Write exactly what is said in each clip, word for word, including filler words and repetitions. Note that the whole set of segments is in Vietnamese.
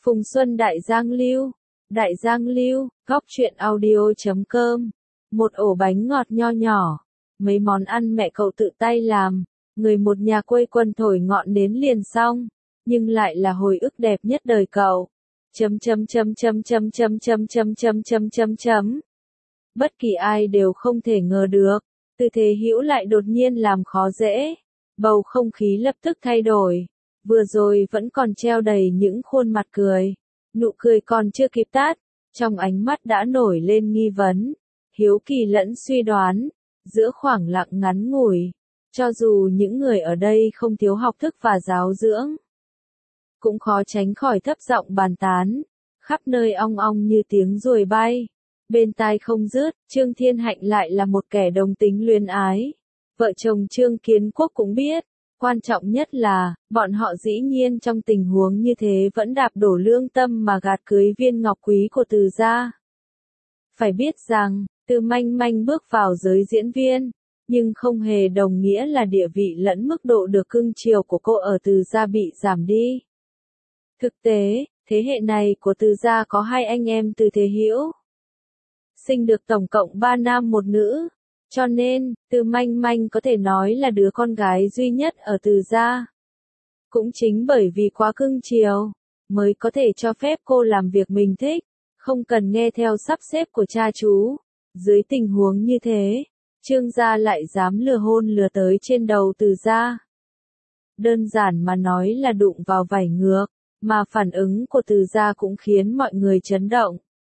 Phùng Xuân Đại Giang Lưu, Đại Giang Lưu, góc truyện audio chấm com. Một ổ bánh ngọt nho nhỏ, mấy món ăn mẹ cậu tự tay làm, người một nhà quây quần thổi ngọn nến liền xong, nhưng lại là hồi ức đẹp nhất đời cậu. Chấm chấm chấm chấm chấm chấm chấm chấm chấm chấm chấm chấm. Bất kỳ ai đều không thể ngờ được, Từ Thế Hữu lại đột nhiên làm khó dễ. Bầu không khí lập tức thay đổi. Vừa rồi vẫn còn treo đầy những khuôn mặt cười. Nụ cười còn chưa kịp tắt, trong ánh mắt đã nổi lên nghi vấn, hiếu kỳ lẫn suy đoán. Giữa khoảng lặng ngắn ngủi, cho dù những người ở đây không thiếu học thức và giáo dưỡng, cũng khó tránh khỏi thấp giọng bàn tán. Khắp nơi ong ong như tiếng ruồi bay. Bên tai không dứt, Trương Thiên Hạnh lại là một kẻ đồng tính luyến ái. Vợ chồng Trương Kiến Quốc cũng biết. Quan trọng nhất là, bọn họ dĩ nhiên trong tình huống như thế vẫn đạp đổ lương tâm mà gạt cưới viên ngọc quý của Từ gia. Phải biết rằng, Từ Manh Manh bước vào giới diễn viên, nhưng không hề đồng nghĩa là địa vị lẫn mức độ được cưng chiều của cô ở Từ gia bị giảm đi. Thực tế, thế hệ này của Từ gia có hai anh em Từ Thế Hữu. Sinh được tổng cộng ba nam một nữ. Cho nên, Từ Manh Manh có thể nói là đứa con gái duy nhất ở Từ gia. Cũng chính bởi vì quá cưng chiều, mới có thể cho phép cô làm việc mình thích, không cần nghe theo sắp xếp của cha chú. Dưới tình huống như thế, Trương gia lại dám lừa hôn lừa tới trên đầu Từ gia. Đơn giản mà nói là đụng vào vảy ngược, mà phản ứng của Từ gia cũng khiến mọi người chấn động.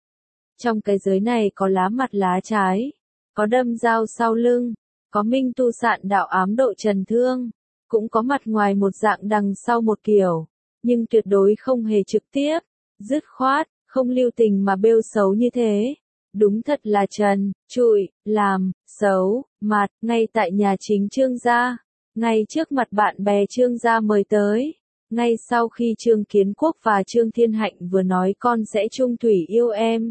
Trong cái giới này có lá mặt lá trái. Có đâm dao sau lưng, có minh tu sạn đạo ám độ trần thương, cũng có mặt ngoài một dạng đằng sau một kiểu, nhưng tuyệt đối không hề trực tiếp, dứt khoát, không lưu tình mà bêu xấu như thế. Đúng thật là trần, trụi, làm, xấu, mặt, ngay tại nhà chính Trương gia, ngay trước mặt bạn bè Trương gia mời tới, ngay sau khi Trương Kiến Quốc và Trương Thiên Hạnh vừa nói con sẽ chung thủy yêu em.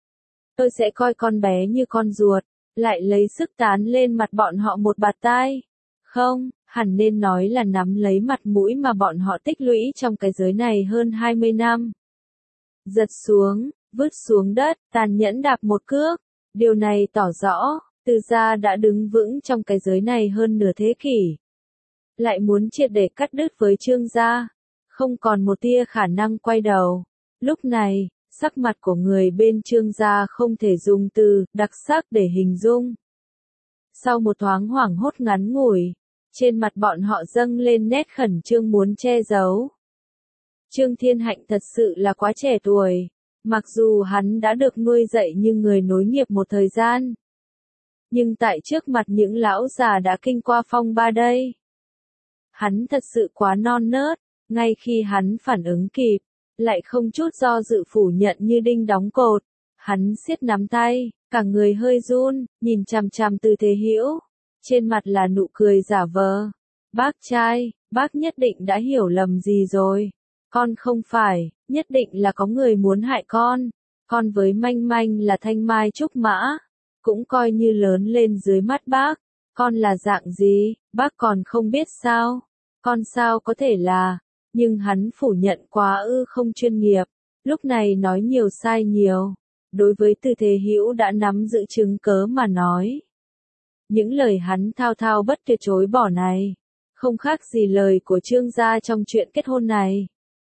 Tôi sẽ coi con bé như con ruột. Lại lấy sức tán lên mặt bọn họ một bạt tai. Không, hẳn nên nói là nắm lấy mặt mũi mà bọn họ tích lũy trong cái giới này hơn hai mươi năm. Giật xuống, vứt xuống đất, tàn nhẫn đạp một cước. Điều này tỏ rõ, Từ gia đã đứng vững trong cái giới này hơn nửa thế kỷ. Lại muốn triệt để cắt đứt với Trương gia, không còn một tia khả năng quay đầu. Lúc này, sắc mặt của người bên Trương gia không thể dùng từ đặc sắc để hình dung. Sau một thoáng hoảng hốt ngắn ngủi, trên mặt bọn họ dâng lên nét khẩn trương muốn che giấu. Trương Thiên Hạnh thật sự là quá trẻ tuổi, mặc dù hắn đã được nuôi dạy như người nối nghiệp một thời gian. Nhưng tại trước mặt những lão già đã kinh qua phong ba đây, hắn thật sự quá non nớt, ngay khi hắn phản ứng kịp. Lại không chút do dự phủ nhận như đinh đóng cột. Hắn siết nắm tay, cả người hơi run, nhìn chằm chằm Từ Thế Hữu. Trên mặt là nụ cười giả vờ. Bác trai, bác nhất định đã hiểu lầm gì rồi. Con không phải, nhất định là có người muốn hại con. Con với Manh Manh là thanh mai trúc mã. Cũng coi như lớn lên dưới mắt bác. Con là dạng gì, bác còn không biết sao. Con sao có thể là... Nhưng hắn phủ nhận quá ư không chuyên nghiệp, lúc này nói nhiều sai nhiều. Đối với Từ Thế Hữu đã nắm giữ chứng cớ mà nói. Những lời hắn thao thao bất tuyệt chối bỏ này, không khác gì lời của Trương gia trong chuyện kết hôn này.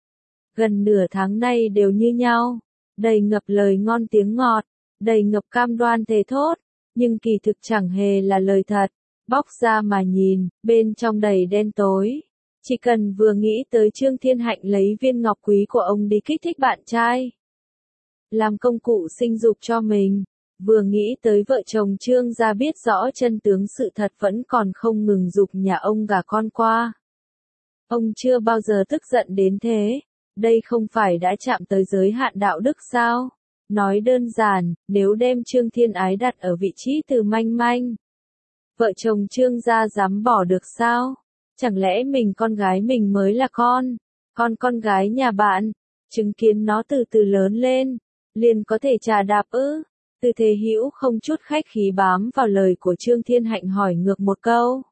Gần nửa tháng nay đều như nhau, đầy ngập lời ngon tiếng ngọt, đầy ngập cam đoan thề thốt, nhưng kỳ thực chẳng hề là lời thật. Bóc ra mà nhìn, bên trong đầy đen tối. Chỉ cần vừa nghĩ tới Trương Thiên Hạnh lấy viên ngọc quý của ông đi kích thích bạn trai, làm công cụ sinh dục cho mình, vừa nghĩ tới vợ chồng Trương gia biết rõ chân tướng sự thật vẫn còn không ngừng giục nhà ông gả con qua. Ông chưa bao giờ tức giận đến thế, đây không phải đã chạm tới giới hạn đạo đức sao? Nói đơn giản, nếu đem Trương Thiên Ái đặt ở vị trí Từ Manh Manh, vợ chồng Trương gia dám bỏ được sao? Chẳng lẽ mình con gái mình mới là con, con con gái nhà bạn, chứng kiến nó từ từ lớn lên, liền có thể trà đạp ư? Từ Thế Hữu không chút khách khí bám vào lời của Trương Thiên Hạnh hỏi ngược một câu.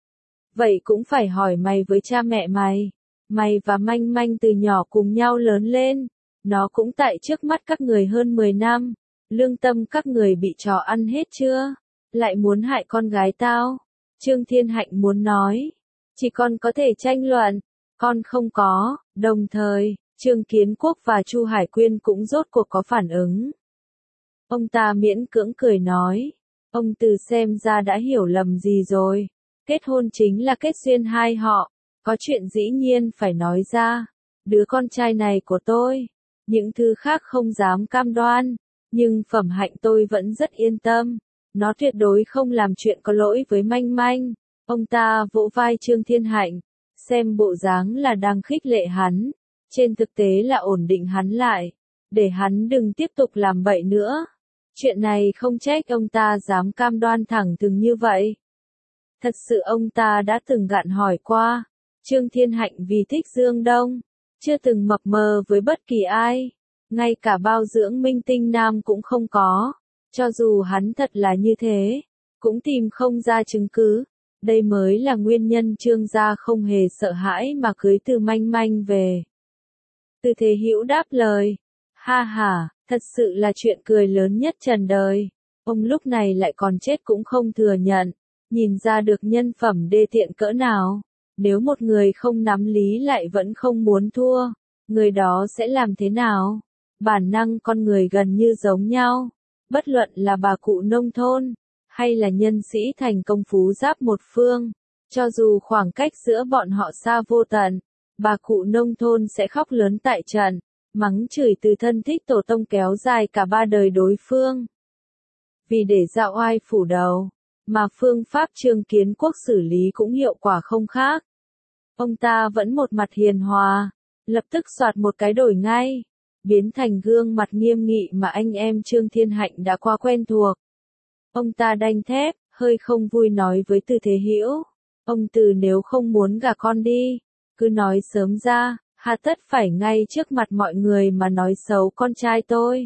Vậy cũng phải hỏi mày với cha mẹ mày, mày và Manh Manh từ nhỏ cùng nhau lớn lên, Nó cũng tại trước mắt các người hơn mười năm. Lương tâm các người bị chó ăn hết chưa? Lại muốn hại con gái tao? Trương Thiên Hạnh muốn nói. Chỉ con có thể tranh luận. Con không có. Đồng thời, Trương Kiến Quốc và Chu Hải Quyên cũng rốt cuộc có phản ứng. Ông ta miễn cưỡng cười nói. Ông Từ xem ra đã hiểu lầm gì rồi. Kết hôn chính là kết duyên hai họ. Có chuyện dĩ nhiên phải nói ra. Đứa con trai này của tôi. Những thứ khác không dám cam đoan. Nhưng phẩm hạnh tôi vẫn rất yên tâm. Nó tuyệt đối không làm chuyện có lỗi với Manh Manh. Ông ta vỗ vai Trương Thiên Hạnh. Xem bộ dáng là đang khích lệ hắn. Trên thực tế là ổn định hắn lại. Để hắn đừng tiếp tục làm bậy nữa. Chuyện này không trách ông ta dám cam đoan thẳng thừng như vậy. Thật sự ông ta đã từng gạn hỏi qua. Trương Thiên Hạnh vì thích Dương Đông. Chưa từng mập mờ với bất kỳ ai. Ngay cả bao dưỡng minh tinh nam cũng không có. Cho dù hắn thật là như thế. Cũng tìm không ra chứng cứ. Đây mới là nguyên nhân Trương gia không hề sợ hãi mà cưới Từ Manh Manh về. Từ Thế Hữu đáp lời. Ha ha, thật sự là chuyện cười lớn nhất trần đời. Ông lúc này lại còn chết cũng không thừa nhận. Nhìn ra được nhân phẩm đê tiện cỡ nào. Nếu một người không nắm lý lại vẫn không muốn thua. Người đó sẽ làm thế nào? Bản năng con người gần như giống nhau. Bất luận là bà cụ nông thôn. Hay là nhân sĩ thành công phú giáp một phương. Cho dù khoảng cách giữa bọn họ xa vô tận. Bà cụ nông thôn sẽ khóc lớn tại trận. Mắng chửi từ thân thích tổ tông kéo dài cả ba đời đối phương. Vì để dạo oai phủ đầu. Mà phương pháp Trương Kiến Quốc xử lý cũng hiệu quả không khác. Ông ta vẫn một mặt hiền hòa. Lập tức soạt một cái đổi ngay. Biến thành gương mặt nghiêm nghị mà anh em Trương Thiên Hạnh đã qua quen thuộc. Ông ta đanh thép, hơi không vui nói với Từ Thế Hữu. Ông Từ nếu không muốn gả con đi. Cứ nói sớm ra, hà tất phải ngay trước mặt mọi người mà nói xấu con trai tôi.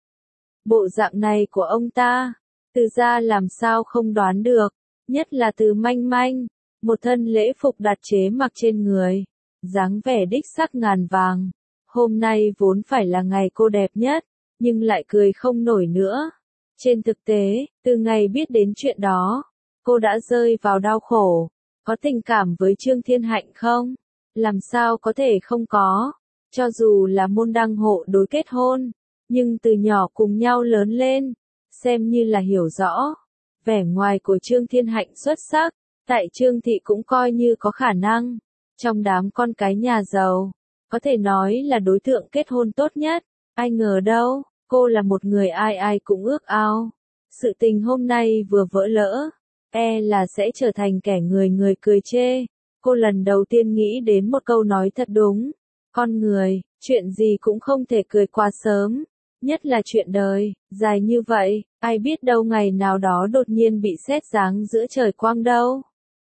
Bộ dạng này của ông ta. Từ ra làm sao không đoán được. Nhất là Từ Manh Manh. Một thân lễ phục đặt chế mặc trên người. Dáng vẻ đích sắc ngàn vàng. Hôm nay vốn phải là ngày cô đẹp nhất. Nhưng lại cười không nổi nữa. Trên thực tế, từ ngày biết đến chuyện đó. Cô đã rơi vào đau khổ. Có tình cảm với Trương Thiên Hạnh không? Làm sao có thể không có. Cho dù là môn đăng hộ đối kết hôn. Nhưng từ nhỏ cùng nhau lớn lên. Xem như là hiểu rõ. Vẻ ngoài của Trương Thiên Hạnh xuất sắc. Tại Trương Thị cũng coi như có khả năng. Trong đám con cái nhà giàu. Có thể nói là đối tượng kết hôn tốt nhất. Ai ngờ đâu, cô là một người ai ai cũng ước ao. Sự tình hôm nay vừa vỡ lỡ. E là sẽ trở thành kẻ người người cười chê. Cô lần đầu tiên nghĩ đến một câu nói thật đúng. Con người, chuyện gì cũng không thể cười quá sớm. Nhất là chuyện đời, dài như vậy, ai biết đâu ngày nào đó đột nhiên bị sét giáng giữa trời quang đâu.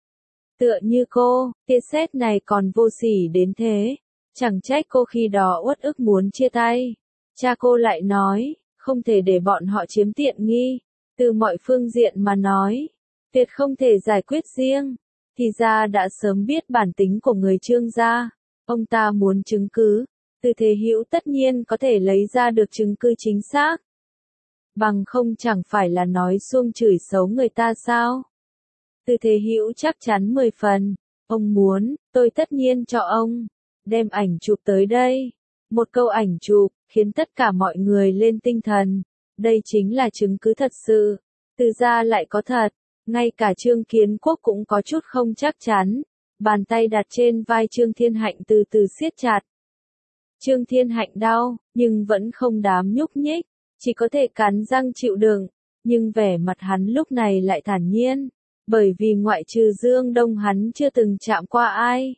Tựa như cô, tia sét này còn vô sỉ đến thế. Chẳng trách cô khi đó uất ức muốn chia tay. Cha cô lại nói, không thể để bọn họ chiếm tiện nghi. Từ mọi phương diện mà nói, tuyệt không thể giải quyết riêng. Thì ra đã sớm biết bản tính của người Trương gia. Ông ta muốn chứng cứ. Từ Thế Hữu tất nhiên có thể lấy ra được chứng cứ chính xác. Bằng không chẳng phải là nói suông chửi xấu người ta sao. Từ Thế Hữu chắc chắn mười phần. Ông muốn, tôi tất nhiên cho ông. Đem ảnh chụp tới đây. Một câu ảnh chụp, khiến tất cả mọi người lên tinh thần. Đây chính là chứng cứ thật sự. Từ ra lại có thật. Ngay cả Trương Kiến Quốc cũng có chút không chắc chắn. Bàn tay đặt trên vai Trương Thiên Hạnh từ từ siết chặt. Trương Thiên Hạnh đau, nhưng vẫn không dám nhúc nhích. Chỉ có thể cắn răng chịu đựng. Nhưng vẻ mặt hắn lúc này lại thản nhiên. Bởi vì ngoại trừ Dương Đông hắn chưa từng chạm qua ai.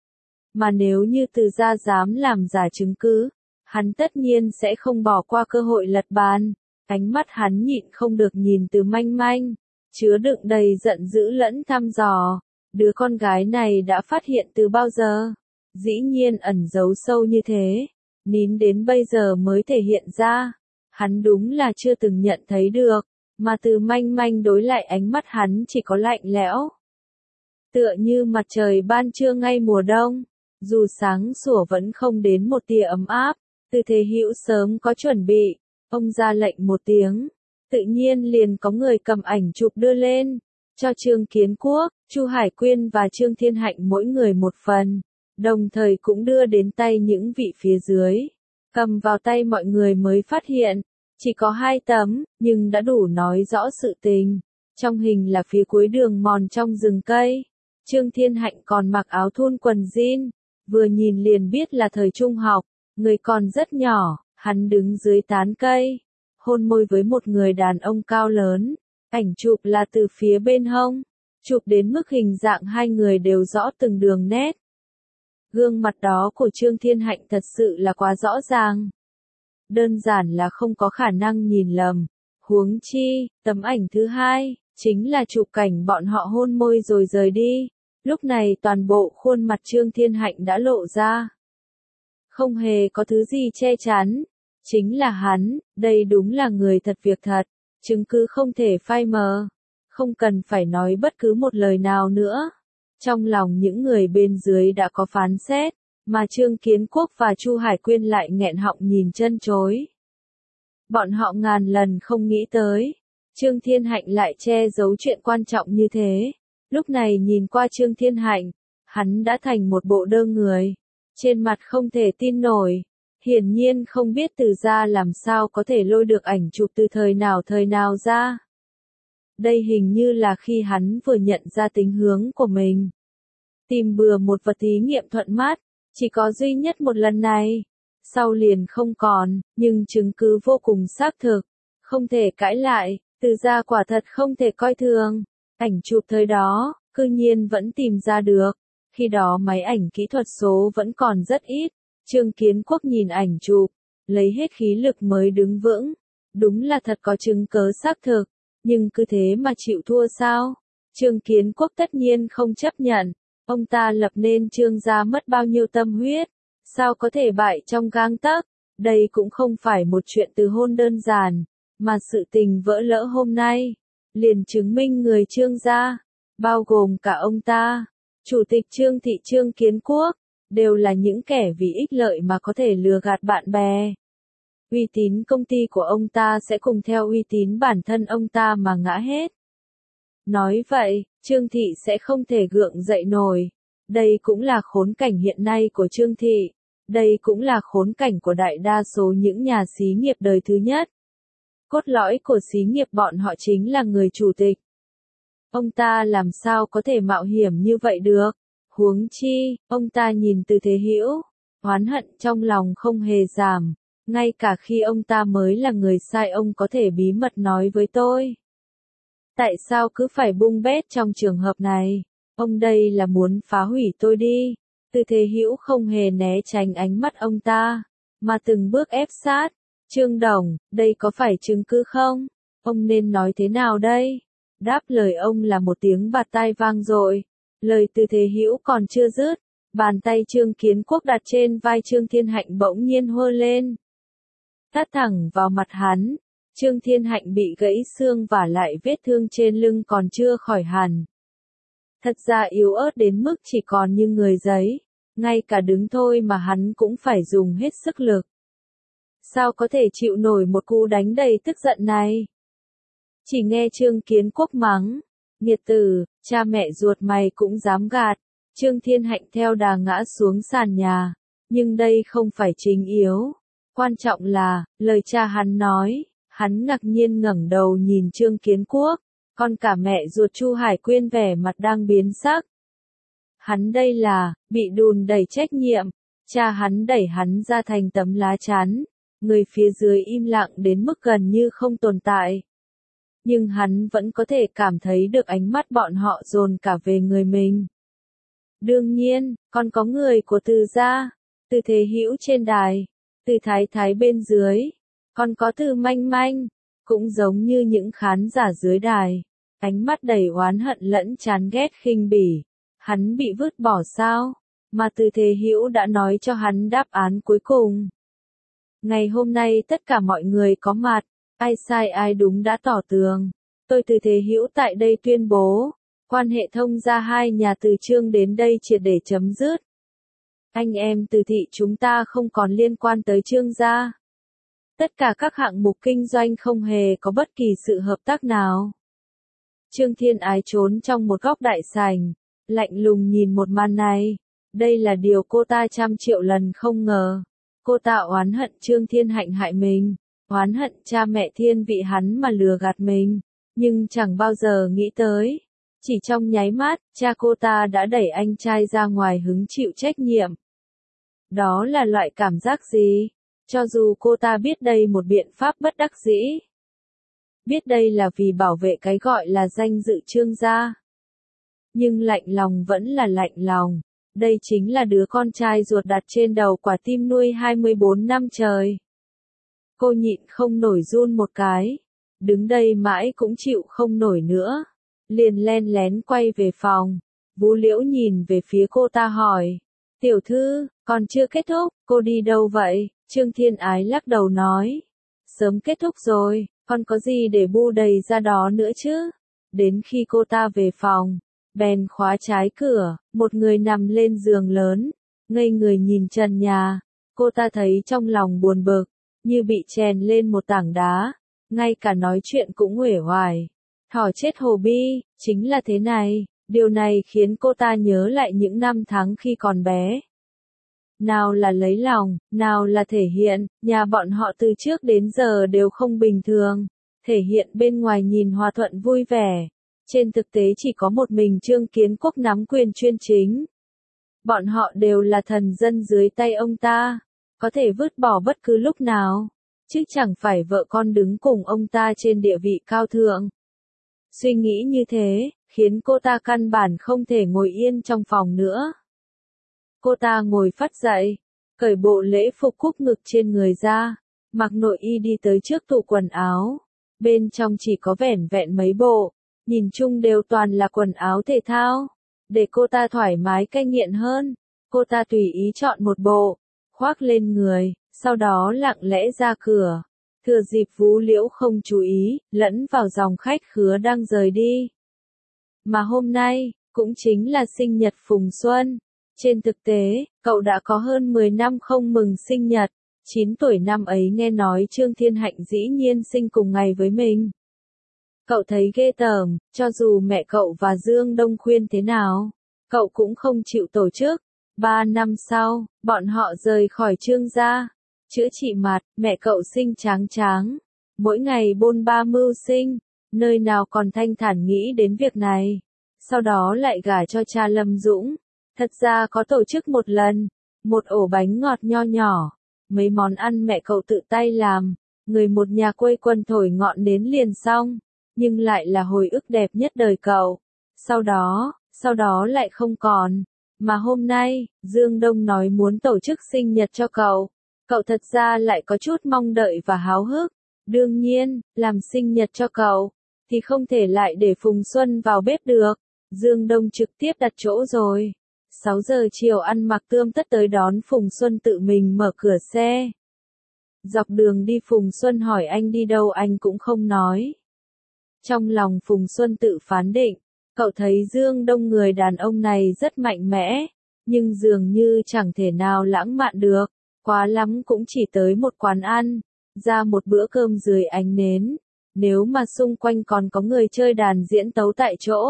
Mà nếu như Từ gia dám làm giả chứng cứ, hắn tất nhiên sẽ không bỏ qua cơ hội lật bàn. Ánh mắt hắn nhịn không được nhìn Từ Manh Manh, chứa đựng đầy giận dữ lẫn thăm dò. Đứa con gái này đã phát hiện từ bao giờ? Dĩ nhiên ẩn giấu sâu như thế, nín đến bây giờ mới thể hiện ra. Hắn đúng là chưa từng nhận thấy được, mà Từ Manh Manh đối lại ánh mắt hắn chỉ có lạnh lẽo. Tựa như mặt trời ban trưa ngay mùa đông. Dù sáng sủa vẫn không đến một tia ấm áp, Từ Thế Hữu sớm có chuẩn bị, ông ra lệnh một tiếng, tự nhiên liền có người cầm ảnh chụp đưa lên, cho Trương Kiến Quốc, Chu Hải Quyên và Trương Thiên Hạnh mỗi người một phần, đồng thời cũng đưa đến tay những vị phía dưới. Cầm vào tay mọi người mới phát hiện, chỉ có hai tấm, nhưng đã đủ nói rõ sự tình. Trong hình là phía cuối đường mòn trong rừng cây. Trương Thiên Hạnh còn mặc áo thun quần jean, vừa nhìn liền biết là thời trung học, người còn rất nhỏ, hắn đứng dưới tán cây, hôn môi với một người đàn ông cao lớn. Ảnh chụp là từ phía bên hông, chụp đến mức hình dạng hai người đều rõ từng đường nét. Gương mặt đó của Trương Thiên Hạnh thật sự là quá rõ ràng. Đơn giản là không có khả năng nhìn lầm. Huống chi, tấm ảnh thứ hai, chính là chụp cảnh bọn họ hôn môi rồi rời đi. Lúc này toàn bộ khuôn mặt Trương Thiên Hạnh đã lộ ra. Không hề có thứ gì che chắn. Chính là hắn, đây đúng là người thật việc thật. Chứng cứ không thể phai mờ. Không cần phải nói bất cứ một lời nào nữa. Trong lòng những người bên dưới đã có phán xét, mà Trương Kiến Quốc và Chu Hải Quyên lại nghẹn họng nhìn chân chối. Bọn họ ngàn lần không nghĩ tới, Trương Thiên Hạnh lại che giấu chuyện quan trọng như thế. Lúc này nhìn qua Trương Thiên Hạnh, hắn đã thành một bộ đơ người, trên mặt không thể tin nổi, hiển nhiên không biết từ ra làm sao có thể lôi được ảnh chụp từ thời nào thời nào ra. Đây hình như là khi hắn vừa nhận ra tính hướng của mình. Tìm bừa một vật thí nghiệm thuận mắt, chỉ có duy nhất một lần này. Sau liền không còn, nhưng chứng cứ vô cùng xác thực. Không thể cãi lại, từ ra quả thật không thể coi thường. Ảnh chụp thời đó, cư nhiên vẫn tìm ra được. Khi đó máy ảnh kỹ thuật số vẫn còn rất ít. Trương Kiến Quốc nhìn ảnh chụp, lấy hết khí lực mới đứng vững. Đúng là thật có chứng cớ xác thực. Nhưng cứ thế mà chịu thua sao? Trương Kiến Quốc tất nhiên không chấp nhận. Ông ta lập nên Trương gia mất bao nhiêu tâm huyết. Sao có thể bại trong gang tấc? Đây cũng không phải một chuyện từ hôn đơn giản. Mà sự tình vỡ lỡ hôm nay. Liền chứng minh người Trương gia, bao gồm cả ông ta, Chủ tịch Trương Thị Trương Kiến Quốc, đều là những kẻ vì ích lợi mà có thể lừa gạt bạn bè. Uy tín công ty của ông ta sẽ cùng theo uy tín bản thân ông ta mà ngã hết. Nói vậy, Trương Thị sẽ không thể gượng dậy nổi. Đây cũng là khốn cảnh hiện nay của Trương Thị. Đây cũng là khốn cảnh của đại đa số những nhà xí nghiệp đời thứ nhất. Cốt lõi của xí nghiệp bọn họ chính là người chủ tịch. Ông ta làm sao có thể mạo hiểm như vậy được? Huống chi, ông ta nhìn Từ Thế Hữu, oán hận trong lòng không hề giảm. Ngay cả khi ông ta mới là người sai ông có thể bí mật nói với tôi. Tại sao cứ phải bung bét trong trường hợp này? Ông đây là muốn phá hủy tôi đi. Từ Thế Hữu không hề né tránh ánh mắt ông ta, mà từng bước ép sát. Trương Đồng, đây có phải chứng cứ không? Ông nên nói thế nào đây? Đáp lời ông là một tiếng bạt tai vang dội. Lời Từ Thế Hữu còn chưa dứt, bàn tay Trương Kiến Quốc đặt trên vai Trương Thiên Hạnh bỗng nhiên hơ lên. Tát thẳng vào mặt hắn. Trương Thiên Hạnh bị gãy xương và lại vết thương trên lưng còn chưa khỏi hẳn. Thật ra yếu ớt đến mức chỉ còn như người giấy. Ngay cả đứng thôi mà hắn cũng phải dùng hết sức lực. Sao có thể chịu nổi một cú đánh đầy tức giận này? Chỉ nghe Trương Kiến Quốc mắng. Nghiệt tử, cha mẹ ruột mày cũng dám gạt. Trương Thiên Hạnh theo đà ngã xuống sàn nhà. Nhưng đây không phải chính yếu. Quan trọng là, lời cha hắn nói. Hắn ngạc nhiên ngẩng đầu nhìn Trương Kiến Quốc. Còn cả mẹ ruột Chu Hải Quyên vẻ mặt đang biến sắc. Hắn đây là, bị đùn đẩy trách nhiệm. Cha hắn đẩy hắn ra thành tấm lá chắn. Người phía dưới im lặng đến mức gần như không tồn tại. Nhưng hắn vẫn có thể cảm thấy được ánh mắt bọn họ dồn cả về người mình. Đương nhiên, còn có người của Từ gia, Từ Thế Hữu trên đài, Từ Thái Thái bên dưới, còn có Từ Manh Manh, cũng giống như những khán giả dưới đài, ánh mắt đầy oán hận lẫn chán ghét khinh bỉ. Hắn bị vứt bỏ sao? Mà Từ Thế Hữu đã nói cho hắn đáp án cuối cùng. Ngày hôm nay tất cả mọi người có mặt, ai sai ai đúng đã tỏ tường. Tôi Từ Thế Hữu tại đây tuyên bố, quan hệ thông gia hai nhà từ Trương đến đây triệt để chấm dứt. Anh em Từ thị chúng ta không còn liên quan tới Trương gia. Tất cả các hạng mục kinh doanh không hề có bất kỳ sự hợp tác nào. Trương Thiên Ái trốn trong một góc đại sảnh, lạnh lùng nhìn một màn này. Đây là điều cô ta trăm triệu lần không ngờ. Cô ta oán hận Trương Thiên Hạnh hại mình, oán hận cha mẹ thiên vị hắn mà lừa gạt mình, nhưng chẳng bao giờ nghĩ tới. Chỉ trong nháy mắt, cha cô ta đã đẩy anh trai ra ngoài hứng chịu trách nhiệm. Đó là loại cảm giác gì? Cho dù cô ta biết đây một biện pháp bất đắc dĩ. Biết đây là vì bảo vệ cái gọi là danh dự Trương gia. Nhưng lạnh lòng vẫn là lạnh lòng. Đây chính là đứa con trai ruột đặt trên đầu quả tim nuôi hai mươi bốn năm trời. Cô nhịn không nổi run một cái. Đứng đây mãi cũng chịu không nổi nữa. Liền len lén quay về phòng. Vũ Liễu nhìn về phía cô ta hỏi. Tiểu thư, còn chưa kết thúc, cô đi đâu vậy? Trương Thiên Ái lắc đầu nói. Sớm kết thúc rồi, còn có gì để bu đầy ra đó nữa chứ? Đến khi cô ta về phòng, bèn khóa trái cửa, một người nằm lên giường lớn, ngây người nhìn trần nhà. Cô ta thấy trong lòng buồn bực, như bị chèn lên một tảng đá, ngay cả nói chuyện cũng uể oải. Thỏ chết hồ bi, chính là thế này, điều này khiến cô ta nhớ lại những năm tháng khi còn bé. Nào là lấy lòng, nào là thể hiện, nhà bọn họ từ trước đến giờ đều không bình thường, thể hiện bên ngoài nhìn hòa thuận vui vẻ. Trên thực tế chỉ có một mình Trương Kiến Quốc nắm quyền chuyên chính. Bọn họ đều là thần dân dưới tay ông ta, có thể vứt bỏ bất cứ lúc nào, chứ chẳng phải vợ con đứng cùng ông ta trên địa vị cao thượng. Suy nghĩ như thế, khiến cô ta căn bản không thể ngồi yên trong phòng nữa. Cô ta ngồi phắt dậy, cởi bộ lễ phục cúc ngực trên người ra, mặc nội y đi tới trước tủ quần áo. Bên trong chỉ có vẻn vẹn mấy bộ, nhìn chung đều toàn là quần áo thể thao. Để cô ta thoải mái cai nghiện hơn, cô ta tùy ý chọn một bộ, khoác lên người, sau đó lặng lẽ ra cửa. Thừa dịp Vũ Liễu không chú ý, lẫn vào dòng khách khứa đang rời đi. Mà hôm nay, cũng chính là sinh nhật Phùng Xuân. Trên thực tế, cậu đã có hơn mười năm không mừng sinh nhật. chín tuổi năm ấy nghe nói Trương Thiên Hạnh dĩ nhiên sinh cùng ngày với mình. Cậu thấy ghê tởm, cho dù mẹ cậu và Dương Đông khuyên thế nào, cậu cũng không chịu tổ chức. Ba năm sau, bọn họ rời khỏi Trương gia. Chữa trị mặt, mẹ cậu xinh tráng tráng. Mỗi ngày bôn ba mưu sinh, nơi nào còn thanh thản nghĩ đến việc này. Sau đó lại gả cho cha Lâm Dũng. Thật ra có tổ chức một lần, một ổ bánh ngọt nho nhỏ, mấy món ăn mẹ cậu tự tay làm, người một nhà quây quần thổi ngọn nến liền xong, nhưng lại là hồi ức đẹp nhất đời cậu. Sau đó, sau đó lại không còn, mà hôm nay, Dương Đông nói muốn tổ chức sinh nhật cho cậu, cậu thật ra lại có chút mong đợi và háo hức. Đương nhiên, làm sinh nhật cho cậu, thì không thể lại để Phùng Xuân vào bếp được. Dương Đông trực tiếp đặt chỗ rồi. sáu giờ chiều ăn mặc tươm tất tới đón Phùng Xuân tự mình mở cửa xe. Dọc đường đi Phùng Xuân hỏi anh đi đâu anh cũng không nói. Trong lòng Phùng Xuân tự phán định, cậu thấy Dương Đông người đàn ông này rất mạnh mẽ, nhưng dường như chẳng thể nào lãng mạn được, quá lắm cũng chỉ tới một quán ăn, ra một bữa cơm dưới ánh nến, nếu mà xung quanh còn có người chơi đàn diễn tấu tại chỗ.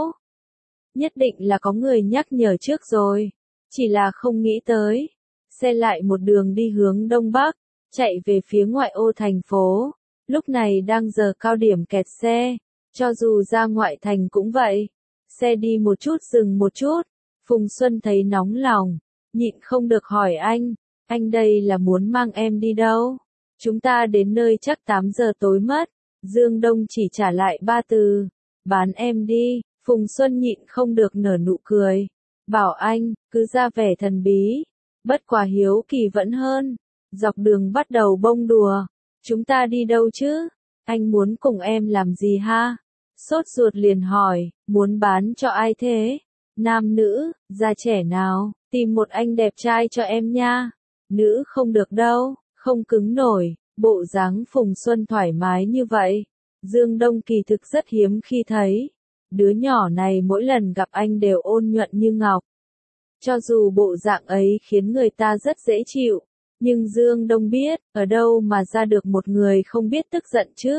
Nhất định là có người nhắc nhở trước rồi, chỉ là không nghĩ tới. Xe lại một đường đi hướng đông bắc, chạy về phía ngoại ô thành phố. Lúc này đang giờ cao điểm kẹt xe, cho dù ra ngoại thành cũng vậy. Xe đi một chút dừng một chút, Phùng Xuân thấy nóng lòng, nhịn không được hỏi anh, anh đây là muốn mang em đi đâu? Chúng ta đến nơi chắc tám giờ tối mất. Dương Đông chỉ trả lại ba từ, bán em đi. Phùng Xuân nhịn không được nở nụ cười, bảo anh, cứ ra vẻ thần bí, bất quá hiếu kỳ vẫn hơn. Dọc đường bắt đầu bông đùa, chúng ta đi đâu chứ? Anh muốn cùng em làm gì ha? Sốt ruột liền hỏi, muốn bán cho ai thế? Nam nữ, già trẻ nào, tìm một anh đẹp trai cho em nha. Nữ không được đâu, không cứng nổi, bộ dáng Phùng Xuân thoải mái như vậy. Dương Đông kỳ thực rất hiếm khi thấy. Đứa nhỏ này mỗi lần gặp anh đều ôn nhuận như ngọc. Cho dù bộ dạng ấy khiến người ta rất dễ chịu, nhưng Dương Đông biết, ở đâu mà ra được một người không biết tức giận chứ.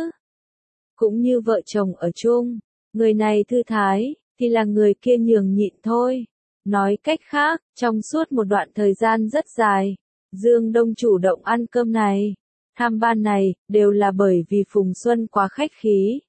Cũng như vợ chồng ở chung, người này thư thái, thì là người kia nhường nhịn thôi. Nói cách khác, trong suốt một đoạn thời gian rất dài, Dương Đông chủ động ăn cơm này, tham ban này, đều là bởi vì Phùng Xuân quá khách khí.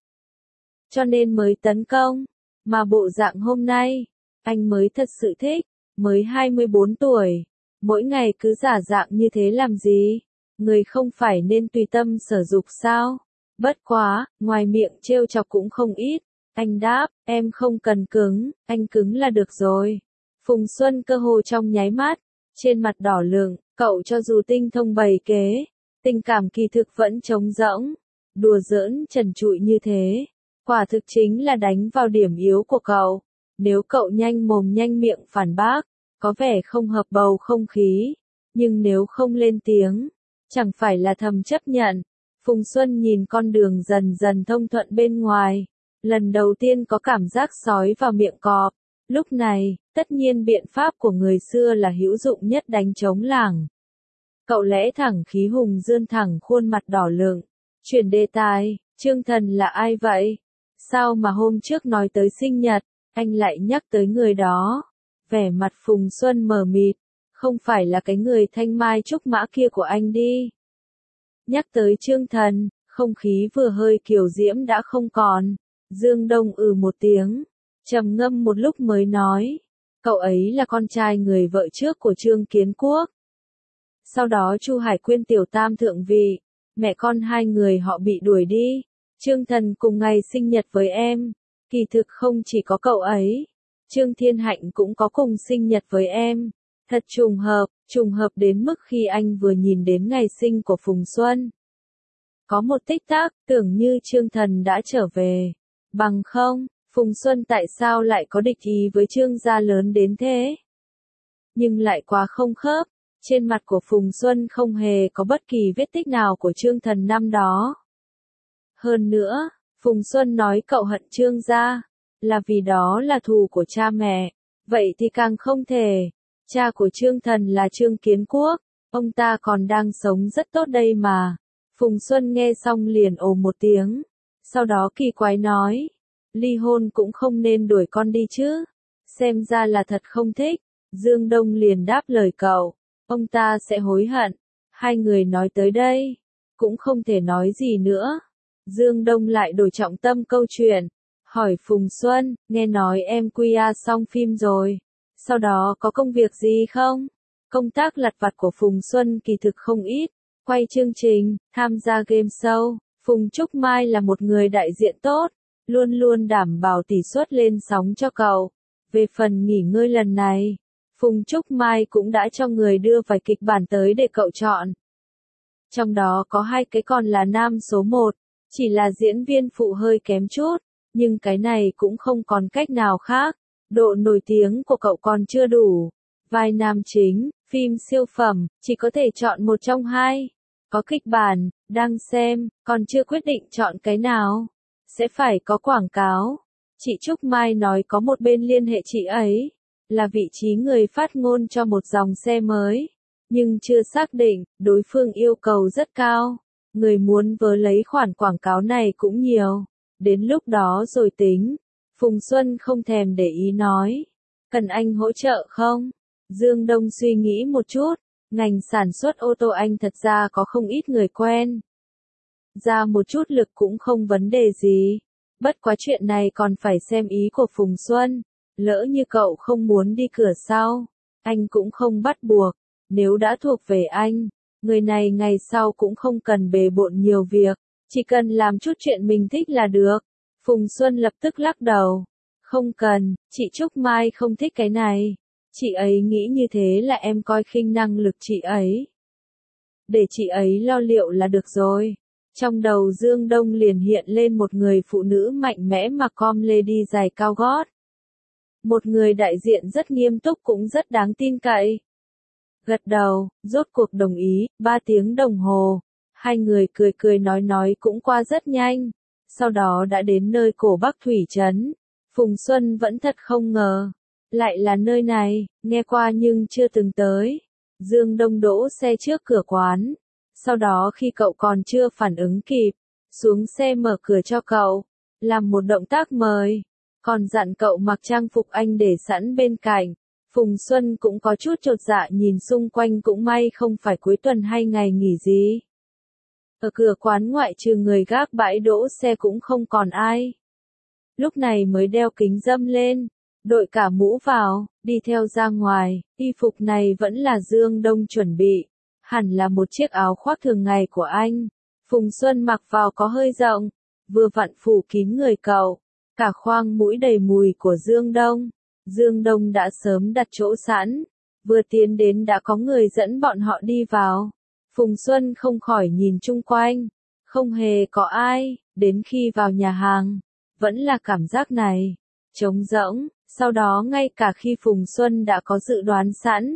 Cho nên mới tấn công, mà bộ dạng hôm nay, anh mới thật sự thích, mới hai mươi bốn tuổi, mỗi ngày cứ giả dạng như thế làm gì, người không phải nên tùy tâm sở dục sao? Bất quá, ngoài miệng trêu chọc cũng không ít, anh đáp, em không cần cứng, anh cứng là được rồi. Phùng Xuân cơ hồ trong nháy mắt, trên mặt đỏ lựng, cậu cho dù tinh thông bày kế, tình cảm kỳ thực vẫn trống rỗng, đùa giỡn trần trụi như thế, quả thực chính là đánh vào điểm yếu của cậu. Nếu cậu nhanh mồm nhanh miệng phản bác, có vẻ không hợp bầu không khí, nhưng nếu không lên tiếng, chẳng phải là thầm chấp nhận. Phùng Xuân nhìn con đường dần dần thông thuận bên ngoài, lần đầu tiên có cảm giác sói vào miệng cọp. Lúc này, tất nhiên biện pháp của người xưa là hữu dụng nhất đánh trống lảng. Cậu lẽ thẳng khí hùng dương thẳng khuôn mặt đỏ lựng, chuyển đề tài, Trương Thần là ai vậy? Sao mà hôm trước nói tới sinh nhật, anh lại nhắc tới người đó? Vẻ mặt Phùng Xuân mờ mịt, không phải là cái người thanh mai trúc mã kia của anh đi. Nhắc tới Trương Thần, không khí vừa hơi kiều diễm đã không còn. Dương Đông ừ một tiếng, trầm ngâm một lúc mới nói, cậu ấy là con trai người vợ trước của Trương Kiến Quốc. Sau đó Chu Hải Quyên tiểu tam thượng vị, mẹ con hai người họ bị đuổi đi. Trương Thần cùng ngày sinh nhật với em, kỳ thực không chỉ có cậu ấy, Trương Thiên Hạnh cũng có cùng sinh nhật với em. Thật trùng hợp, trùng hợp đến mức khi anh vừa nhìn đến ngày sinh của Phùng Xuân. Có một tích tắc, tưởng như Trương Thần đã trở về. Bằng không, Phùng Xuân tại sao lại có địch ý với Trương gia lớn đến thế? Nhưng lại quá không khớp, trên mặt của Phùng Xuân không hề có bất kỳ vết tích nào của Trương Thần năm đó. Hơn nữa, Phùng Xuân nói cậu hận Trương gia, là vì đó là thù của cha mẹ, vậy thì càng không thể. Cha của Trương Thần là Trương Kiến Quốc, ông ta còn đang sống rất tốt đây mà. Phùng Xuân nghe xong liền ồ một tiếng, sau đó kỳ quái nói, ly hôn cũng không nên đuổi con đi chứ, xem ra là thật không thích. Dương Đông liền đáp lời cậu, ông ta sẽ hối hận. Hai người nói tới đây, cũng không thể nói gì nữa. Dương Đông lại đổi trọng tâm câu chuyện, hỏi Phùng Xuân, nghe nói em quy a xong phim rồi, sau đó có công việc gì không? Công tác lặt vặt của Phùng Xuân kỳ thực không ít, quay chương trình, tham gia game show. Phùng Trúc Mai là một người đại diện tốt, luôn luôn đảm bảo tỷ suất lên sóng cho cậu. Về phần nghỉ ngơi lần này, Phùng Trúc Mai cũng đã cho người đưa vài kịch bản tới để cậu chọn. Trong đó có hai cái còn là nam số một, chỉ là diễn viên phụ hơi kém chút, nhưng cái này cũng không còn cách nào khác. Độ nổi tiếng của cậu còn chưa đủ. Vai nam chính, phim siêu phẩm, chỉ có thể chọn một trong hai. Có kịch bản, đang xem, còn chưa quyết định chọn cái nào. Sẽ phải có quảng cáo. Chị Trúc Mai nói có một bên liên hệ chị ấy, là vị trí người phát ngôn cho một dòng xe mới. Nhưng chưa xác định, đối phương yêu cầu rất cao. Người muốn vớ lấy khoản quảng cáo này cũng nhiều. Đến lúc đó rồi tính. Phùng Xuân không thèm để ý nói, cần anh hỗ trợ không? Dương Đông suy nghĩ một chút, ngành sản xuất ô tô anh thật ra có không ít người quen. Ra một chút lực cũng không vấn đề gì, bất quá chuyện này còn phải xem ý của Phùng Xuân, lỡ như cậu không muốn đi cửa sau, anh cũng không bắt buộc, nếu đã thuộc về anh, người này ngày sau cũng không cần bề bộn nhiều việc, chỉ cần làm chút chuyện mình thích là được. Phùng Xuân lập tức lắc đầu. Không cần, chị Trúc Mai không thích cái này. Chị ấy nghĩ như thế là em coi khinh năng lực chị ấy. Để chị ấy lo liệu là được rồi. Trong đầu Dương Đông liền hiện lên một người phụ nữ mạnh mẽ mặc com lê đi giày cao gót. Một người đại diện rất nghiêm túc cũng rất đáng tin cậy. Gật đầu, rốt cuộc đồng ý, ba tiếng đồng hồ. Hai người cười cười nói nói cũng qua rất nhanh. Sau đó đã đến nơi cổ Bắc Thủy Trấn. Phùng Xuân vẫn thật không ngờ. Lại là nơi này, nghe qua nhưng chưa từng tới. Dương Đông đỗ xe trước cửa quán. Sau đó khi cậu còn chưa phản ứng kịp, xuống xe mở cửa cho cậu, làm một động tác mời, còn dặn cậu mặc trang phục anh để sẵn bên cạnh. Phùng Xuân cũng có chút chột dạ nhìn xung quanh, cũng may không phải cuối tuần hay ngày nghỉ gì. Ở cửa quán ngoại trừ người gác bãi đỗ xe cũng không còn ai. Lúc này mới đeo kính râm lên, đội cả mũ vào, đi theo ra ngoài. Y phục này vẫn là Dương Đông chuẩn bị, hẳn là một chiếc áo khoác thường ngày của anh. Phùng Xuân mặc vào có hơi rộng, vừa vặn phủ kín người cậu, cả khoang mũi đầy mùi của Dương Đông. Dương Đông đã sớm đặt chỗ sẵn, vừa tiến đến đã có người dẫn bọn họ đi vào. Phùng Xuân không khỏi nhìn chung quanh, không hề có ai, đến khi vào nhà hàng, vẫn là cảm giác này, trống rỗng, sau đó ngay cả khi Phùng Xuân đã có dự đoán sẵn.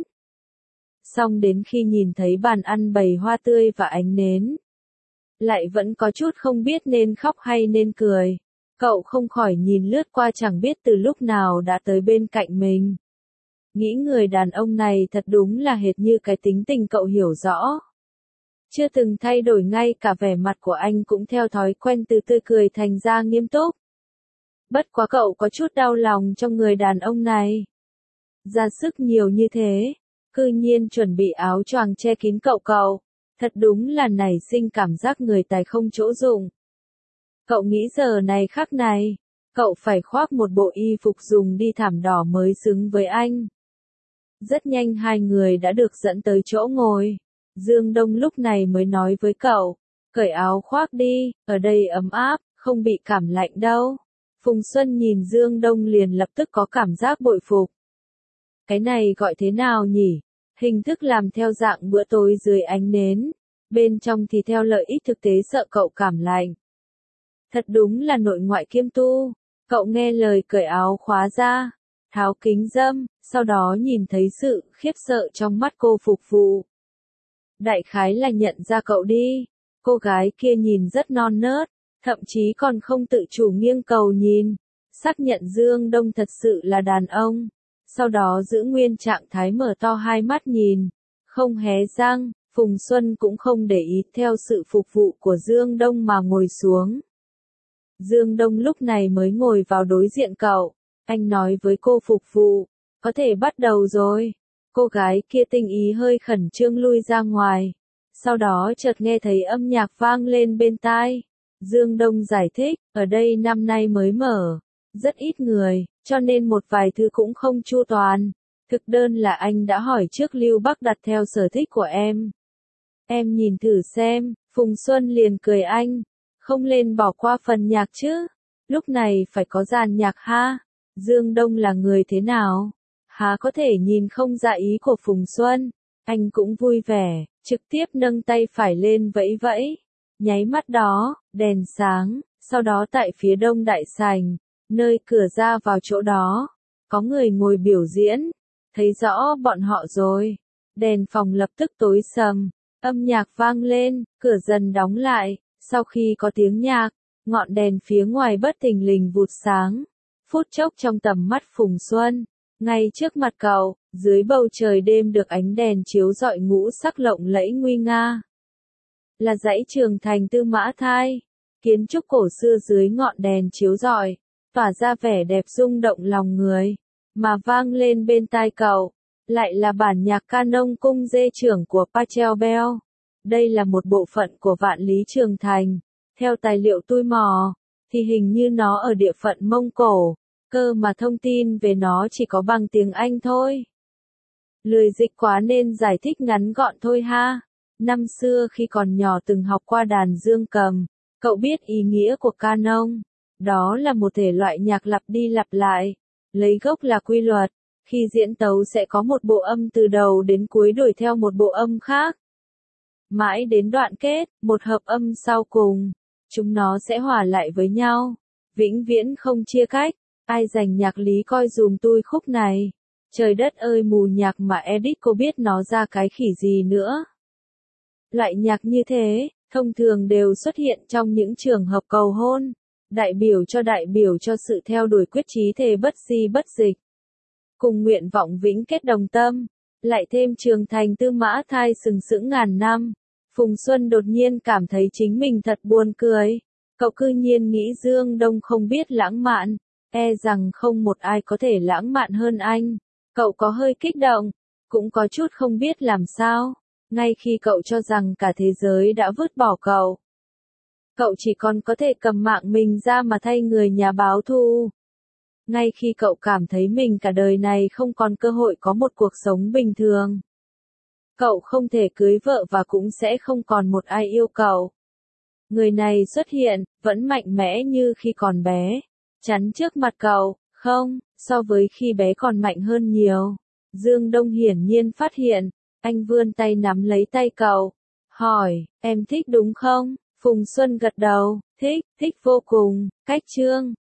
Xong đến khi nhìn thấy bàn ăn bày hoa tươi và ánh nến, lại vẫn có chút không biết nên khóc hay nên cười. Cậu không khỏi nhìn lướt qua, chẳng biết từ lúc nào đã tới bên cạnh mình. Nghĩ người đàn ông này thật đúng là hệt như cái tính tình cậu hiểu rõ. Chưa từng thay đổi, ngay cả vẻ mặt của anh cũng theo thói quen từ tươi cười thành ra nghiêm túc. Bất quá cậu có chút đau lòng trong người đàn ông này. Ra sức nhiều như thế, cư nhiên chuẩn bị áo choàng che kín cậu cậu. Thật đúng là nảy sinh cảm giác người tài không chỗ dụng. Cậu nghĩ giờ này khắc này, cậu phải khoác một bộ y phục dùng đi thảm đỏ mới xứng với anh. Rất nhanh hai người đã được dẫn tới chỗ ngồi. Dương Đông lúc này mới nói với cậu, cởi áo khoác đi, ở đây ấm áp, không bị cảm lạnh đâu. Phùng Xuân nhìn Dương Đông liền lập tức có cảm giác bội phục. Cái này gọi thế nào nhỉ? Hình thức làm theo dạng bữa tối dưới ánh nến, bên trong thì theo lợi ích thực tế sợ cậu cảm lạnh. Thật đúng là nội ngoại kiêm tu. Cậu nghe lời cởi áo khóa ra, tháo kính râm, sau đó nhìn thấy sự khiếp sợ trong mắt cô phục vụ. Đại khái là nhận ra cậu đi. Cô gái kia nhìn rất non nớt, thậm chí còn không tự chủ nghiêng cầu nhìn, xác nhận Dương Đông thật sự là đàn ông. Sau đó giữ nguyên trạng thái mở to hai mắt nhìn, không hé răng. Phùng Xuân cũng không để ý, theo sự phục vụ của Dương Đông mà ngồi xuống. Dương Đông lúc này mới ngồi vào đối diện cậu. Anh nói với cô phục vụ, có thể bắt đầu rồi. Cô gái kia tinh ý hơi khẩn trương lui ra ngoài. Sau đó chợt nghe thấy âm nhạc vang lên bên tai. Dương Đông giải thích, ở đây năm nay mới mở, rất ít người, cho nên một vài thứ cũng không chu toàn. Thực đơn là anh đã hỏi trước Lưu Bắc đặt theo sở thích của em. Em nhìn thử xem. Phùng Xuân liền cười anh, không lên bỏ qua phần nhạc chứ. Lúc này phải có dàn nhạc ha. Dương Đông là người thế nào? Há có thể nhìn không ra ý của Phùng Xuân. Anh cũng vui vẻ, trực tiếp nâng tay phải lên vẫy vẫy. Nháy mắt đó, đèn sáng, sau đó tại phía đông đại sảnh, nơi cửa ra vào chỗ đó, có người ngồi biểu diễn. Thấy rõ bọn họ rồi. Đèn phòng lập tức tối sầm, âm nhạc vang lên, cửa dần đóng lại. Sau khi có tiếng nhạc, ngọn đèn phía ngoài bất thình lình vụt sáng. Phút chốc trong tầm mắt Phùng Xuân, ngay trước mặt cậu, dưới bầu trời đêm được ánh đèn chiếu rọi ngũ sắc lộng lẫy nguy nga. Là dãy Trường Thành Tư Mã Thai, kiến trúc cổ xưa dưới ngọn đèn chiếu rọi, tỏa ra vẻ đẹp rung động lòng người, mà vang lên bên tai cậu, lại là bản nhạc Canon cung dê trưởng của Pachelbel. Đây là một bộ phận của Vạn Lý Trường Thành. Theo tài liệu tôi mò, thì hình như nó ở địa phận Mông Cổ, cơ mà thông tin về nó chỉ có bằng tiếng Anh thôi. Lười dịch quá nên giải thích ngắn gọn thôi ha. Năm xưa khi còn nhỏ từng học qua đàn dương cầm, cậu biết ý nghĩa của canon. Đó là một thể loại nhạc lặp đi lặp lại, lấy gốc là quy luật. Khi diễn tấu sẽ có một bộ âm từ đầu đến cuối đổi theo một bộ âm khác. Mãi đến đoạn kết, một hợp âm sau cùng, chúng nó sẽ hòa lại với nhau, vĩnh viễn không chia cách. Ai dành nhạc lý coi dùm tôi khúc này. Trời đất ơi, mù nhạc mà edit cô biết nó ra cái khỉ gì nữa. Loại nhạc như thế, thông thường đều xuất hiện trong những trường hợp cầu hôn, đại biểu cho đại biểu cho sự theo đuổi quyết chí thề bất di bất dịch. cùng nguyện vọng vĩnh kết đồng tâm, lại thêm trường thành tư mã thai sừng sững ngàn năm. Phùng Xuân đột nhiên cảm thấy chính mình thật buồn cười. Cậu cư nhiên nghĩ Dương Đông không biết lãng mạn, e rằng không một ai có thể lãng mạn hơn anh. Cậu có hơi kích động, cũng có chút không biết làm sao, ngay khi cậu cho rằng cả thế giới đã vứt bỏ cậu. Cậu chỉ còn có thể cầm mạng mình ra mà thay người nhà báo thù. Ngay khi cậu cảm thấy mình cả đời này không còn cơ hội có một cuộc sống bình thường. Cậu không thể cưới vợ và cũng sẽ không còn một ai yêu cậu. Người này xuất hiện, vẫn mạnh mẽ như khi còn bé, chắn trước mặt cậu, không, so với khi bé còn mạnh hơn nhiều. Dương Đông hiển nhiên phát hiện, anh vươn tay nắm lấy tay cậu, hỏi, em thích đúng không? Phùng Xuân gật đầu, thích, thích vô cùng, cách chương.